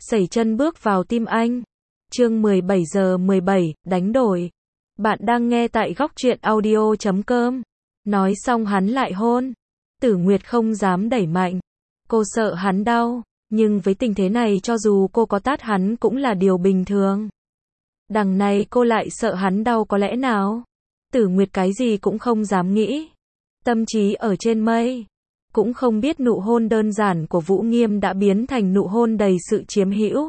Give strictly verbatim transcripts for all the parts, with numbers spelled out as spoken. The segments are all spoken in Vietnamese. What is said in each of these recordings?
sẩy chân bước vào tim anh. Chương mười bảy giờ mười bảy, đánh đổi. Bạn đang nghe tại góc truyện audio chấm com. Nói xong hắn lại hôn. Tử Nguyệt không dám đẩy mạnh. Cô sợ hắn đau, nhưng với tình thế này cho dù cô có tát hắn cũng là điều bình thường. Đằng này cô lại sợ hắn đau có lẽ nào? Tử Nguyệt cái gì cũng không dám nghĩ. Tâm trí ở trên mây. Cũng không biết nụ hôn đơn giản của Vũ Nghiêm đã biến thành nụ hôn đầy sự chiếm hữu.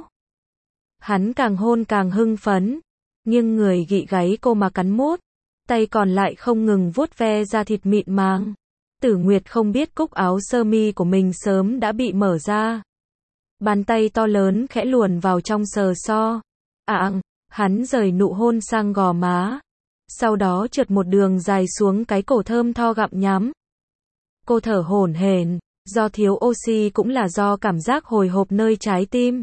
Hắn càng hôn càng hưng phấn, nghiêng người gị gáy cô mà cắn mút, tay còn lại không ngừng vuốt ve da thịt mịn màng. Tử Nguyệt không biết cúc áo sơ mi của mình sớm đã bị mở ra. Bàn tay to lớn khẽ luồn vào trong sờ so. À, hắn rời nụ hôn sang gò má, sau đó trượt một đường dài xuống cái cổ thơm tho gặm nhắm. Cô thở hổn hển, do thiếu oxy cũng là do cảm giác hồi hộp nơi trái tim.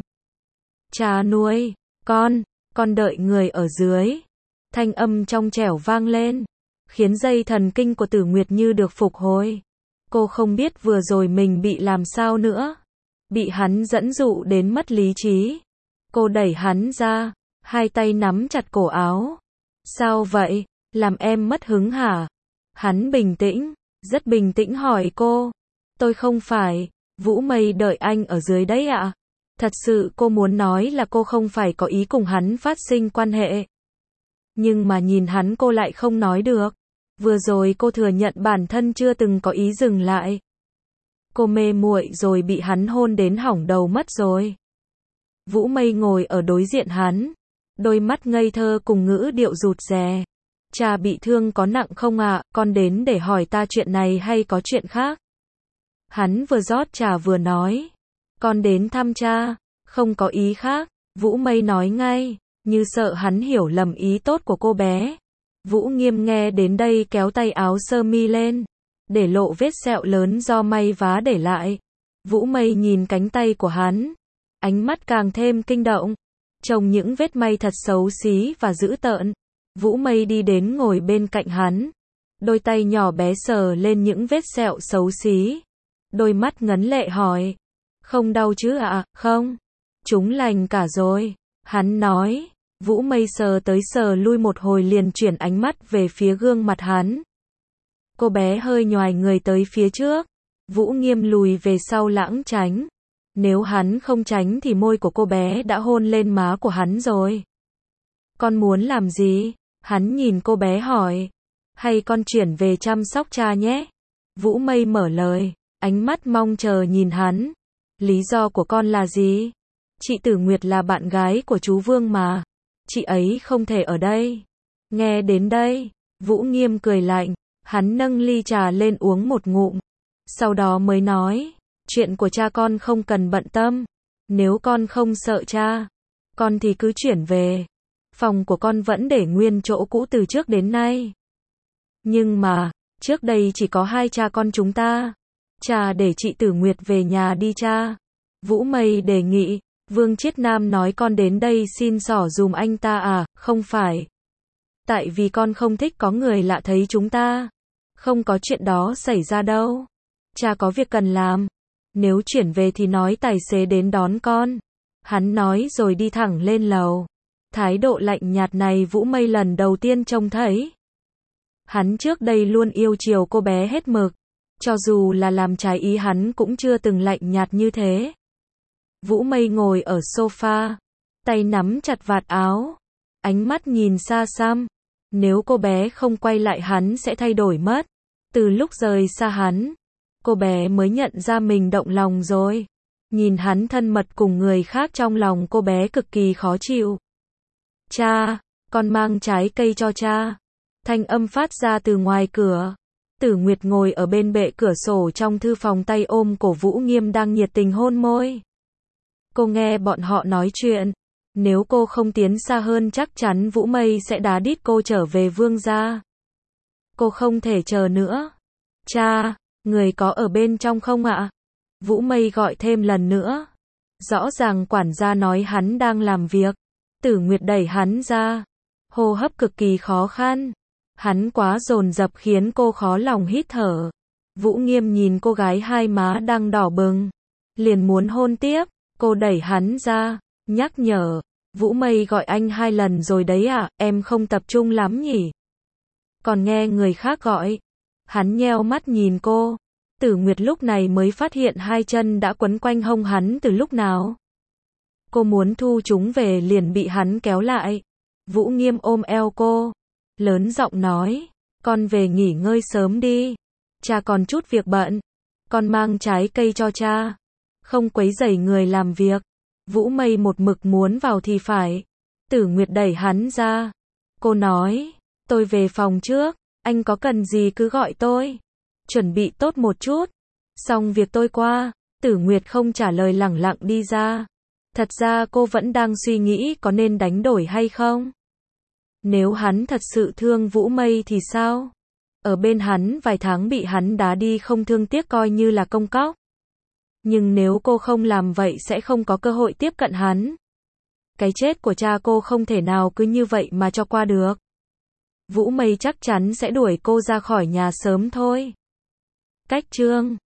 Cha nuôi, con, con đợi người ở dưới. Thanh âm trong trẻo vang lên, khiến dây thần kinh của Tử Nguyệt như được phục hồi. Cô không biết vừa rồi mình bị làm sao nữa. Bị hắn dẫn dụ đến mất lý trí. Cô đẩy hắn ra, hai tay nắm chặt cổ áo. Sao vậy, làm em mất hứng hả? Hắn bình tĩnh, rất bình tĩnh hỏi cô. Tôi không phải, Vũ Mây đợi anh ở dưới đấy ạ. À? Thật sự cô muốn nói là cô không phải có ý cùng hắn phát sinh quan hệ. Nhưng mà nhìn hắn cô lại không nói được. Vừa rồi cô thừa nhận bản thân chưa từng có ý dừng lại. Cô mê muội rồi bị hắn hôn đến hỏng đầu mất rồi. Vũ Mây ngồi ở đối diện hắn, đôi mắt ngây thơ cùng ngữ điệu rụt rè. Cha bị thương có nặng không ạ? À? Con đến để hỏi ta chuyện này hay có chuyện khác? Hắn vừa rót trà vừa nói. Con đến thăm cha, không có ý khác. Vũ Mây nói ngay, như sợ hắn hiểu lầm ý tốt của cô bé. Vũ Nghiêm nghe đến đây kéo tay áo sơ mi lên, để lộ vết sẹo lớn do may vá để lại. Vũ Mây nhìn cánh tay của hắn, ánh mắt càng thêm kinh động. Trông những vết may thật xấu xí và dữ tợn. Vũ Mây đi đến ngồi bên cạnh hắn, đôi tay nhỏ bé sờ lên những vết sẹo xấu xí. Đôi mắt ngấn lệ hỏi, không đau chứ ạ? À? Không, chúng lành cả rồi. Hắn nói. Vũ Mây sờ tới sờ lui một hồi liền chuyển ánh mắt về phía gương mặt hắn. Cô bé hơi nhoài người tới phía trước. Vũ Nghiêm lùi về sau lãng tránh. Nếu hắn không tránh thì môi của cô bé đã hôn lên má của hắn rồi. Con muốn làm gì? Hắn nhìn cô bé hỏi. Hay con chuyển về chăm sóc cha nhé? Vũ Mây mở lời, ánh mắt mong chờ nhìn hắn. Lý do của con là gì? Chị Tử Nguyệt là bạn gái của chú Vương mà. Chị ấy không thể ở đây. Nghe đến đây, Vũ Nghiêm cười lạnh. Hắn nâng ly trà lên uống một ngụm. Sau đó mới nói. Chuyện của cha con không cần bận tâm. Nếu con không sợ cha, con thì cứ chuyển về. Phòng của con vẫn để nguyên chỗ cũ từ trước đến nay. Nhưng mà, trước đây chỉ có hai cha con chúng ta. Cha để chị Tử Nguyệt về nhà đi cha. Vũ Mây đề nghị. Vương Chiết Nam nói con đến đây xin xỏ dùm anh ta à? Không phải. Tại vì con không thích có người lạ thấy chúng ta. Không có chuyện đó xảy ra đâu. Cha có việc cần làm. Nếu chuyển về thì nói tài xế đến đón con. Hắn nói rồi đi thẳng lên lầu. Thái độ lạnh nhạt này Vũ Mây lần đầu tiên trông thấy. Hắn trước đây luôn yêu chiều cô bé hết mực. Cho dù là làm trái ý hắn cũng chưa từng lạnh nhạt như thế. Vũ Mây ngồi ở sofa, tay nắm chặt vạt áo, ánh mắt nhìn xa xăm. Nếu cô bé không quay lại hắn sẽ thay đổi mất. Từ lúc rời xa hắn, cô bé mới nhận ra mình động lòng rồi. Nhìn hắn thân mật cùng người khác trong lòng cô bé cực kỳ khó chịu. Cha, con mang trái cây cho cha. Thanh âm phát ra từ ngoài cửa. Tử Nguyệt ngồi ở bên bệ cửa sổ trong thư phòng tay ôm cổ Vũ Nghiêm đang nhiệt tình hôn môi. Cô nghe bọn họ nói chuyện. Nếu cô không tiến xa hơn chắc chắn Vũ Mây sẽ đá đít cô trở về Vương gia. Cô không thể chờ nữa. Cha, người có ở bên trong không ạ? Vũ Mây gọi thêm lần nữa. Rõ ràng quản gia nói hắn đang làm việc. Tử Nguyệt đẩy hắn ra. Hô hấp cực kỳ khó khăn. Hắn quá dồn dập khiến cô khó lòng hít thở. Vũ Nghiêm nhìn cô gái hai má đang đỏ bừng. Liền muốn hôn tiếp. Cô đẩy hắn ra, nhắc nhở. Vũ Mây gọi anh hai lần rồi đấy à, em không tập trung lắm nhỉ. Còn nghe người khác gọi. Hắn nheo mắt nhìn cô. Tử Nguyệt lúc này mới phát hiện hai chân đã quấn quanh hông hắn từ lúc nào. Cô muốn thu chúng về liền bị hắn kéo lại. Vũ Nghiêm ôm eo cô. Lớn giọng nói. Con về nghỉ ngơi sớm đi. Cha còn chút việc bận. Con mang trái cây cho cha. Không quấy rầy người làm việc. Vũ Mây một mực muốn vào thì phải. Tử Nguyệt đẩy hắn ra. Cô nói. Tôi về phòng trước. Anh có cần gì cứ gọi tôi. Chuẩn bị tốt một chút. Xong việc tôi qua. Tử Nguyệt không trả lời lẳng lặng đi ra. Thật ra cô vẫn đang suy nghĩ có nên đánh đổi hay không. Nếu hắn thật sự thương Vũ Mây thì sao? Ở bên hắn vài tháng bị hắn đá đi không thương tiếc coi như là công cóc. Nhưng nếu cô không làm vậy sẽ không có cơ hội tiếp cận hắn. Cái chết của cha cô không thể nào cứ như vậy mà cho qua được. Vũ Mây chắc chắn sẽ đuổi cô ra khỏi nhà sớm thôi. Cách chương